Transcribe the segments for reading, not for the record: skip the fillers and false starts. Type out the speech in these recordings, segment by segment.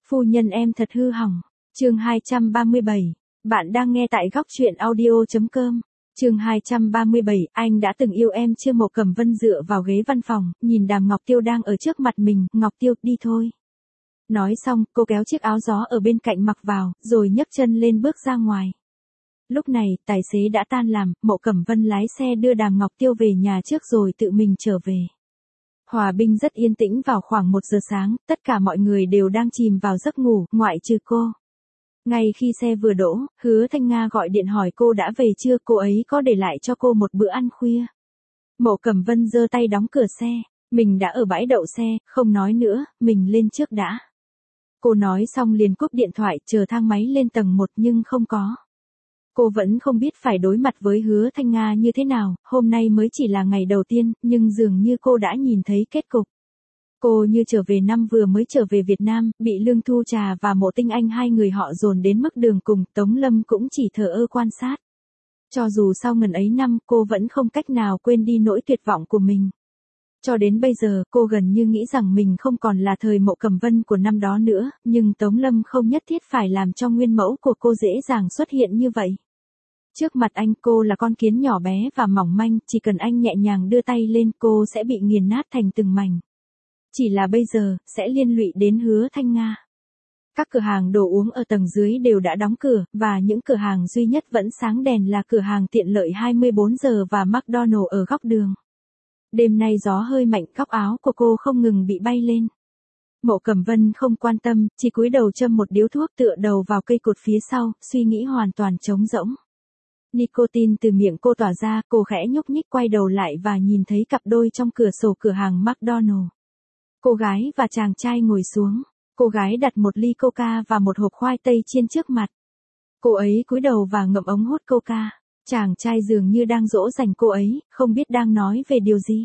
Phu nhân em thật hư hỏng. Chương 237. Bạn đang nghe tại góc truyện audio.com. Chương 237, anh đã từng yêu em chưa? Mộ Cẩm Vân dựa vào ghế văn phòng, nhìn Đàm Ngọc Tiêu đang ở trước mặt mình, Ngọc Tiêu, đi thôi. Nói xong, cô kéo chiếc áo gió ở bên cạnh mặc vào, rồi nhấc chân lên bước ra ngoài. Lúc này, tài xế đã tan làm, Mộ Cẩm Vân lái xe đưa Đàm Ngọc Tiêu về nhà trước rồi tự mình trở về. Hòa Bình rất yên tĩnh. Vào khoảng 1 giờ sáng, tất cả mọi người đều đang chìm vào giấc ngủ, ngoại trừ cô. Ngay khi xe vừa đỗ, Hứa Thanh Nga gọi điện hỏi cô đã về chưa, cô ấy có để lại cho cô một bữa ăn khuya. Mộ Cẩm Vân giơ tay đóng cửa xe, mình đã ở bãi đậu xe, không nói nữa, mình lên trước đã. Cô nói xong liền cúp điện thoại, chờ thang máy lên tầng 1 nhưng không có. Cô vẫn không biết phải đối mặt với Hứa Thanh Nga như thế nào, hôm nay mới chỉ là ngày đầu tiên, nhưng dường như cô đã nhìn thấy kết cục. Cô như trở về năm vừa mới trở về Việt Nam, bị Lương Thu Trà và Mộ Tinh Anh hai người họ dồn đến mức đường cùng, Tống Lâm cũng chỉ thờ ơ quan sát. Cho dù sau ngần ấy năm, cô vẫn không cách nào quên đi nỗi tuyệt vọng của mình. Cho đến bây giờ, cô gần như nghĩ rằng mình không còn là thời Mộ Cẩm Vân của năm đó nữa, nhưng Tống Lâm không nhất thiết phải làm cho nguyên mẫu của cô dễ dàng xuất hiện như vậy. Trước mặt anh, cô là con kiến nhỏ bé và mỏng manh, chỉ cần anh nhẹ nhàng đưa tay lên, cô sẽ bị nghiền nát thành từng mảnh. Chỉ là bây giờ, sẽ liên lụy đến Hứa Thanh Nga. Các cửa hàng đồ uống ở tầng dưới đều đã đóng cửa, và những cửa hàng duy nhất vẫn sáng đèn là cửa hàng tiện lợi 24 giờ và McDonald ở góc đường. Đêm nay gió hơi mạnh, góc áo của cô không ngừng bị bay lên. Mộ Cẩm Vân không quan tâm, chỉ cúi đầu châm một điếu thuốc, tựa đầu vào cây cột phía sau, suy nghĩ hoàn toàn trống rỗng. Nicotine từ miệng cô tỏa ra, cô khẽ nhúc nhích quay đầu lại và nhìn thấy cặp đôi trong cửa sổ cửa hàng McDonald. Cô gái và chàng trai ngồi xuống. Cô gái đặt một ly coca và một hộp khoai tây chiên trước mặt. Cô ấy cúi đầu và ngậm ống hút coca. Chàng trai dường như đang dỗ dành cô ấy, không biết đang nói về điều gì.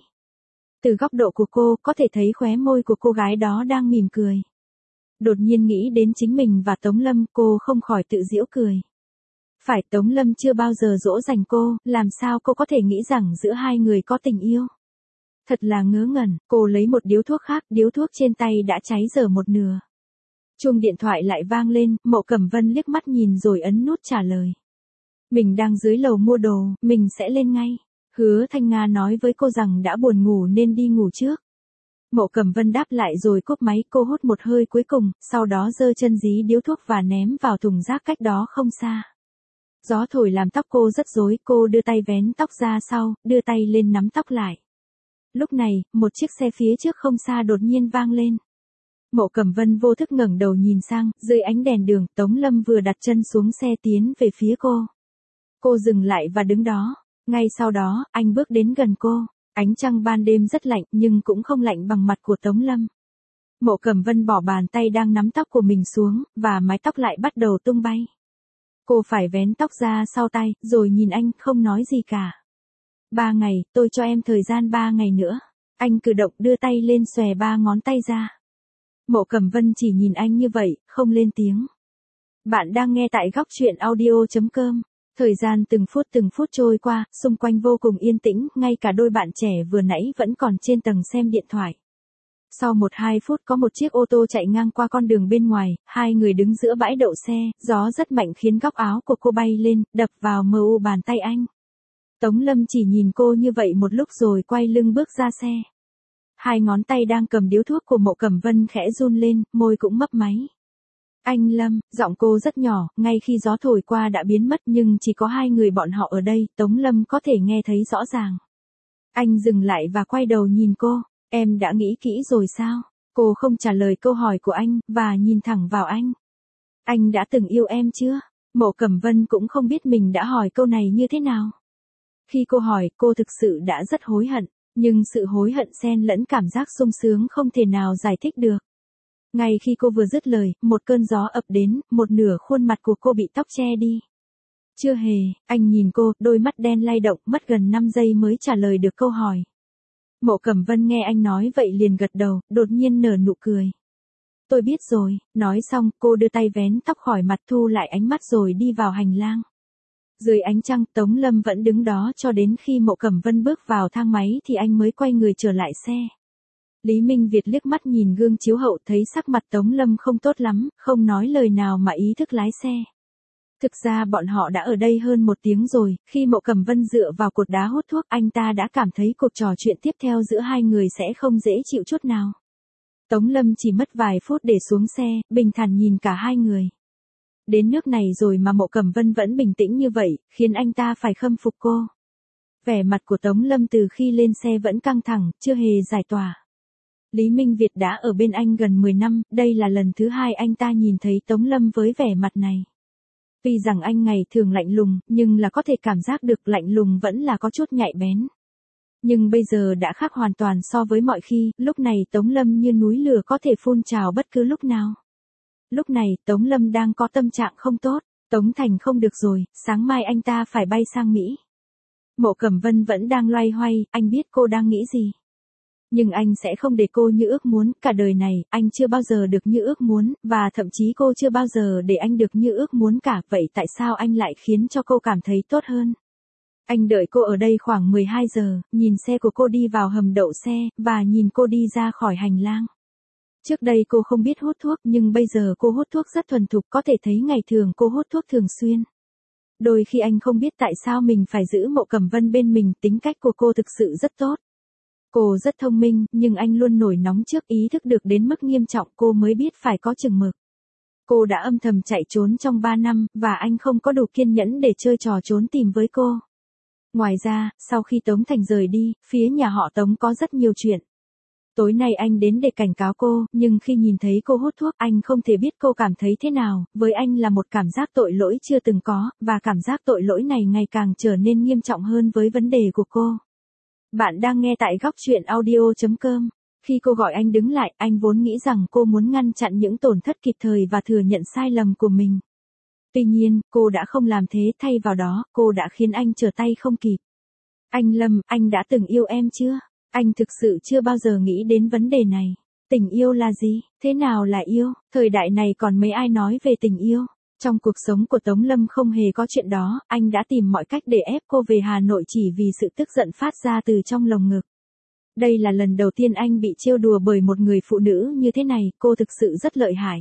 Từ góc độ của cô, có thể thấy khóe môi của cô gái đó đang mỉm cười. Đột nhiên nghĩ đến chính mình và Tống Lâm, cô không khỏi tự giễu cười. Phải, Tống Lâm chưa bao giờ dỗ dành cô, làm sao cô có thể nghĩ rằng giữa hai người có tình yêu. Thật là ngớ ngẩn, cô lấy một điếu thuốc khác, điếu thuốc trên tay đã cháy dở một nửa. Chuông điện thoại lại vang lên, Mộ Cẩm Vân liếc mắt nhìn rồi ấn nút trả lời. Mình đang dưới lầu mua đồ, mình sẽ lên ngay. Hứa Thanh Nga nói với cô rằng đã buồn ngủ nên đi ngủ trước. Mộ Cẩm Vân đáp lại rồi cúp máy, cô hút một hơi cuối cùng, sau đó giơ chân dí điếu thuốc và ném vào thùng rác cách đó không xa. Gió thổi làm tóc cô rất rối, cô đưa tay vén tóc ra sau, đưa tay lên nắm tóc lại. Lúc này, một chiếc xe phía trước không xa đột nhiên vang lên. Mộ Cẩm Vân vô thức ngẩng đầu nhìn sang, dưới ánh đèn đường, Tống Lâm vừa đặt chân xuống xe tiến về phía cô. Cô dừng lại và đứng đó. Ngay sau đó, anh bước đến gần cô. Ánh trăng ban đêm rất lạnh, nhưng cũng không lạnh bằng mặt của Tống Lâm. Mộ Cẩm Vân bỏ bàn tay đang nắm tóc của mình xuống, và mái tóc lại bắt đầu tung bay. Cô phải vén tóc ra sau tay, rồi nhìn anh, không nói gì cả. 3 ngày, tôi cho em thời gian 3 ngày nữa. Anh cử động đưa tay lên xòe 3 ngón tay ra. Mộ Cẩm Vân chỉ nhìn anh như vậy, không lên tiếng. Bạn đang nghe tại góc truyện audio.com. Thời gian từng phút trôi qua, xung quanh vô cùng yên tĩnh, ngay cả đôi bạn trẻ vừa nãy vẫn còn trên tầng xem điện thoại. Sau 1-2 phút có một chiếc ô tô chạy ngang qua con đường bên ngoài, hai người đứng giữa bãi đậu xe, gió rất mạnh khiến góc áo của cô bay lên, đập vào mờ u bàn tay anh. Tống Lâm chỉ nhìn cô như vậy một lúc rồi quay lưng bước ra xe. Hai ngón tay đang cầm điếu thuốc của Mộ Cẩm Vân khẽ run lên, môi cũng mấp máy. Anh Lâm, giọng cô rất nhỏ, ngay khi gió thổi qua đã biến mất nhưng chỉ có hai người bọn họ ở đây, Tống Lâm có thể nghe thấy rõ ràng. Anh dừng lại và quay đầu nhìn cô, em đã nghĩ kỹ rồi sao? Cô không trả lời câu hỏi của anh, và nhìn thẳng vào anh. Anh đã từng yêu em chưa? Mộ Cẩm Vân cũng không biết mình đã hỏi câu này như thế nào. Khi cô hỏi, cô thực sự đã rất hối hận, nhưng sự hối hận xen lẫn cảm giác sung sướng không thể nào giải thích được. Ngay khi cô vừa dứt lời, một cơn gió ập đến, một nửa khuôn mặt của cô bị tóc che đi. Chưa hề, anh nhìn cô, đôi mắt đen lay động, mất gần 5 giây mới trả lời được câu hỏi. Mộ Cẩm Vân nghe anh nói vậy liền gật đầu, đột nhiên nở nụ cười. Tôi biết rồi, nói xong, cô đưa tay vén tóc khỏi mặt, thu lại ánh mắt rồi đi vào hành lang. Dưới ánh trăng, Tống Lâm vẫn đứng đó cho đến khi Mộ Cẩm Vân bước vào thang máy thì anh mới quay người trở lại xe. Lý Minh Việt liếc mắt nhìn gương chiếu hậu thấy sắc mặt Tống Lâm không tốt lắm, không nói lời nào mà ý thức lái xe. Thực ra bọn họ đã ở đây hơn 1 tiếng rồi, khi Mộ Cẩm Vân dựa vào cột đá hút thuốc anh ta đã cảm thấy cuộc trò chuyện tiếp theo giữa hai người sẽ không dễ chịu chút nào. Tống Lâm chỉ mất vài phút để xuống xe, bình thản nhìn cả hai người. Đến nước này rồi mà Mộ Cẩm Vân vẫn bình tĩnh như vậy, khiến anh ta phải khâm phục cô. Vẻ mặt của Tống Lâm từ khi lên xe vẫn căng thẳng, chưa hề giải tỏa. Lý Minh Việt đã ở bên anh gần 10 năm, đây là lần thứ 2 anh ta nhìn thấy Tống Lâm với vẻ mặt này. Tuy rằng anh ngày thường lạnh lùng, nhưng là có thể cảm giác được lạnh lùng vẫn là có chút nhạy bén. Nhưng bây giờ đã khác hoàn toàn so với mọi khi, lúc này Tống Lâm như núi lửa có thể phun trào bất cứ lúc nào. Lúc này Tống Lâm đang có tâm trạng không tốt, Tống Thành không được rồi, sáng mai anh ta phải bay sang Mỹ. Mộ Cẩm Vân vẫn đang loay hoay, anh biết cô đang nghĩ gì. Nhưng anh sẽ không để cô như ước muốn, cả đời này, anh chưa bao giờ được như ước muốn, và thậm chí cô chưa bao giờ để anh được như ước muốn cả, vậy tại sao anh lại khiến cho cô cảm thấy tốt hơn? Anh đợi cô ở đây khoảng 12 giờ, nhìn xe của cô đi vào hầm đậu xe, và nhìn cô đi ra khỏi hành lang. Trước đây cô không biết hút thuốc, nhưng bây giờ cô hút thuốc rất thuần thục, có thể thấy ngày thường cô hút thuốc thường xuyên. Đôi khi anh không biết tại sao mình phải giữ Mộ Cẩm Vân bên mình, tính cách của cô thực sự rất tốt. Cô rất thông minh, nhưng anh luôn nổi nóng trước, ý thức được đến mức nghiêm trọng cô mới biết phải có chừng mực. Cô đã âm thầm chạy trốn trong 3 năm, và anh không có đủ kiên nhẫn để chơi trò trốn tìm với cô. Ngoài ra, sau khi Tống Thành rời đi, phía nhà họ Tống có rất nhiều chuyện. Tối nay anh đến để cảnh cáo cô, nhưng khi nhìn thấy cô hút thuốc, anh không thể biết cô cảm thấy thế nào, với anh là một cảm giác tội lỗi chưa từng có, và cảm giác tội lỗi này ngày càng trở nên nghiêm trọng hơn với vấn đề của cô. Bạn đang nghe tại góc truyện audio.com. Khi cô gọi anh đứng lại, anh vốn nghĩ rằng cô muốn ngăn chặn những tổn thất kịp thời và thừa nhận sai lầm của mình. Tuy nhiên, cô đã không làm thế, thay vào đó, cô đã khiến anh trở tay không kịp. Anh Lâm, anh đã từng yêu em chưa? Anh thực sự chưa bao giờ nghĩ đến vấn đề này. Tình yêu là gì? Thế nào là yêu? Thời đại này còn mấy ai nói về tình yêu? Trong cuộc sống của Tống Lâm không hề có chuyện đó, anh đã tìm mọi cách để ép cô về Hà Nội chỉ vì sự tức giận phát ra từ trong lồng ngực. Đây là lần đầu tiên anh bị trêu đùa bởi một người phụ nữ như thế này, cô thực sự rất lợi hại.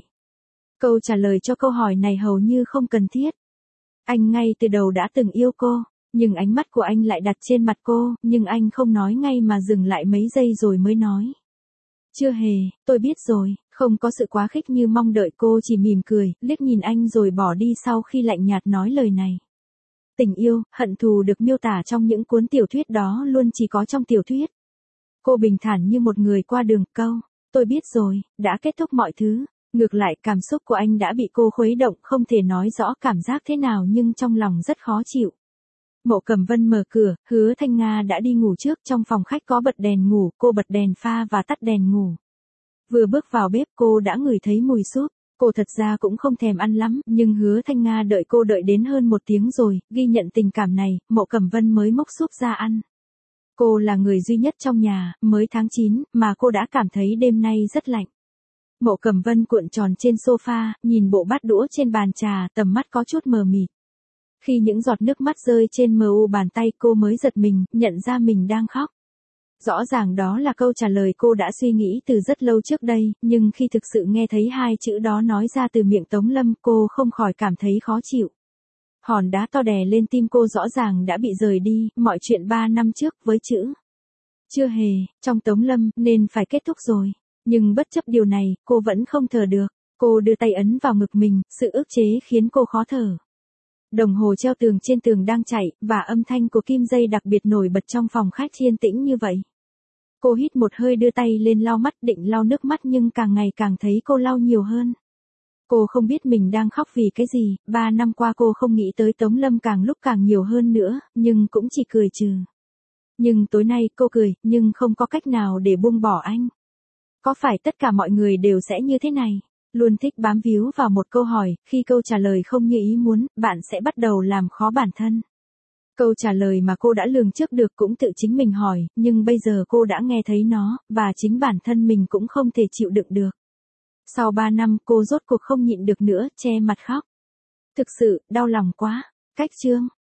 Câu trả lời cho câu hỏi này hầu như không cần thiết. Anh ngay từ đầu đã từng yêu cô, nhưng ánh mắt của anh lại đặt trên mặt cô, nhưng anh không nói ngay mà dừng lại mấy giây rồi mới nói. Chưa hề, tôi biết rồi, không có sự quá khích như mong đợi, cô chỉ mỉm cười, liếc nhìn anh rồi bỏ đi sau khi lạnh nhạt nói lời này. Tình yêu, hận thù được miêu tả trong những cuốn tiểu thuyết đó luôn chỉ có trong tiểu thuyết. Cô bình thản như một người qua đường, câu, tôi biết rồi, đã kết thúc mọi thứ. Ngược lại, cảm xúc của anh đã bị cô khuấy động, không thể nói rõ cảm giác thế nào nhưng trong lòng rất khó chịu. Mộ Cẩm Vân mở cửa, Hứa Thanh Nga đã đi ngủ trước, trong phòng khách có bật đèn ngủ, cô bật đèn pha và tắt đèn ngủ. Vừa bước vào bếp cô đã ngửi thấy mùi súp, cô thật ra cũng không thèm ăn lắm, nhưng Hứa Thanh Nga đợi cô đợi đến hơn 1 tiếng rồi, ghi nhận tình cảm này, Mộ Cẩm Vân mới móc súp ra ăn. Cô là người duy nhất trong nhà, mới tháng 9, mà cô đã cảm thấy đêm nay rất lạnh. Mộ Cẩm Vân cuộn tròn trên sofa, nhìn bộ bát đũa trên bàn trà, tầm mắt có chút mờ mịt. Khi những giọt nước mắt rơi trên mu bàn tay cô mới giật mình, nhận ra mình đang khóc. Rõ ràng đó là câu trả lời cô đã suy nghĩ từ rất lâu trước đây, nhưng khi thực sự nghe thấy 2 chữ đó nói ra từ miệng Tống Lâm, cô không khỏi cảm thấy khó chịu. Hòn đá to đè lên tim cô rõ ràng đã bị rời đi, mọi chuyện 3 năm trước với chữ chưa hề, trong Tống Lâm, nên phải kết thúc rồi. Nhưng bất chấp điều này, cô vẫn không thở được. Cô đưa tay ấn vào ngực mình, sự ức chế khiến cô khó thở. Đồng hồ treo tường trên tường đang chạy, và âm thanh của kim dây đặc biệt nổi bật trong phòng khách yên tĩnh như vậy. Cô hít một hơi, đưa tay lên lau mắt, định lau nước mắt nhưng càng ngày càng thấy cô lau nhiều hơn. Cô không biết mình đang khóc vì cái gì, 3 năm qua cô không nghĩ tới Tống Lâm càng lúc càng nhiều hơn nữa, nhưng cũng chỉ cười trừ. Nhưng tối nay cô cười, nhưng không có cách nào để buông bỏ anh. Có phải tất cả mọi người đều sẽ như thế này? Luôn thích bám víu vào một câu hỏi, khi câu trả lời không như ý muốn, bạn sẽ bắt đầu làm khó bản thân. Câu trả lời mà cô đã lường trước được cũng tự chính mình hỏi, nhưng bây giờ cô đã nghe thấy nó, và chính bản thân mình cũng không thể chịu đựng được. Sau 3 năm cô rốt cuộc không nhịn được nữa, che mặt khóc. Thực sự, đau lòng quá. Cách chương.